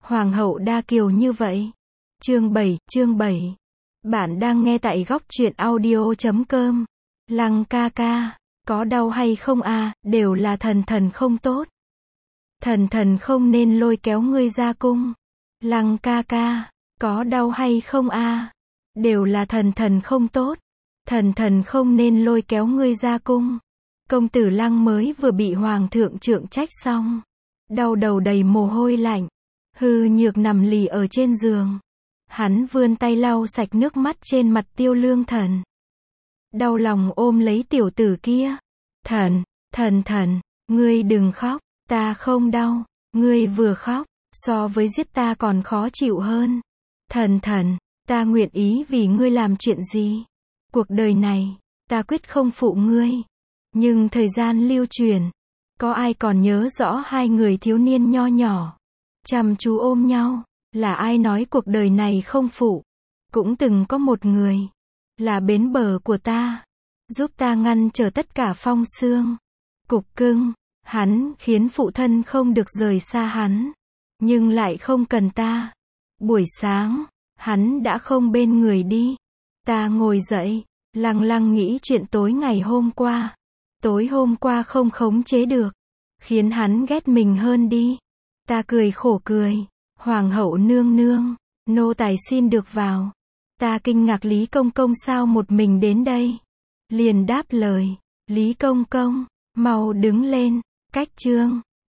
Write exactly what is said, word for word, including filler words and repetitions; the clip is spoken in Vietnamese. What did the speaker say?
Hoàng hậu đa kiều như vậy. Chương bảy, chương bảy. Bạn đang nghe tại góc truyện audio chấm com. Lăng ca ca, có đau hay không à, đều là thần thần không tốt. Thần thần không nên lôi kéo ngươi ra cung. Lăng ca ca, có đau hay không à, đều là thần thần không tốt. Thần thần không nên lôi kéo ngươi ra cung. Công tử Lăng mới vừa bị hoàng thượng trượng trách xong, đau đầu đầy mồ hôi lạnh, hư nhược nằm lì ở trên giường. Hắn vươn tay lau sạch nước mắt trên mặt Tiêu Lương Thần. Đau lòng ôm lấy tiểu tử kia. Thần, thần thần, ngươi đừng khóc, ta không đau, ngươi vừa khóc, so với giết ta còn khó chịu hơn. Thần thần, ta nguyện ý vì ngươi làm chuyện gì. Cuộc đời này, ta quyết không phụ ngươi. Nhưng thời gian lưu truyền, có ai còn nhớ rõ hai người thiếu niên nho nhỏ, chăm chú ôm nhau, là ai nói cuộc đời này không phụ. Cũng từng có một người, là bến bờ của ta, giúp ta ngăn trở tất cả phong sương. Cục cưng, hắn khiến phụ thân không được rời xa hắn, nhưng lại không cần ta. Buổi sáng, hắn đã không bên người đi. Ta ngồi dậy, lăng lăng nghĩ chuyện tối ngày hôm qua. Tối hôm qua không khống chế được, khiến hắn ghét mình hơn đi. Ta cười khổ cười. Hoàng hậu nương nương, nô tài xin được vào. Ta kinh ngạc Lý Công Công sao một mình đến đây. Liền đáp lời, Lý Công Công, mau đứng lên. Cách chương